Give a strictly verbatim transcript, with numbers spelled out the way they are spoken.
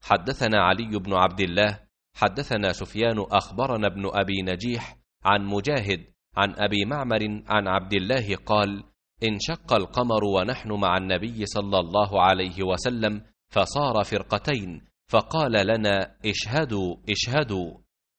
حدثنا علي بن عبد الله حدثنا سفيان أخبرنا ابن أبي نجيح عن مجاهد عن أبي معمر عن عبد الله قال: انشق القمر ونحن مع النبي صلى الله عليه وسلم فصار فرقتين، فقال لنا: اشهدوا اشهدوا.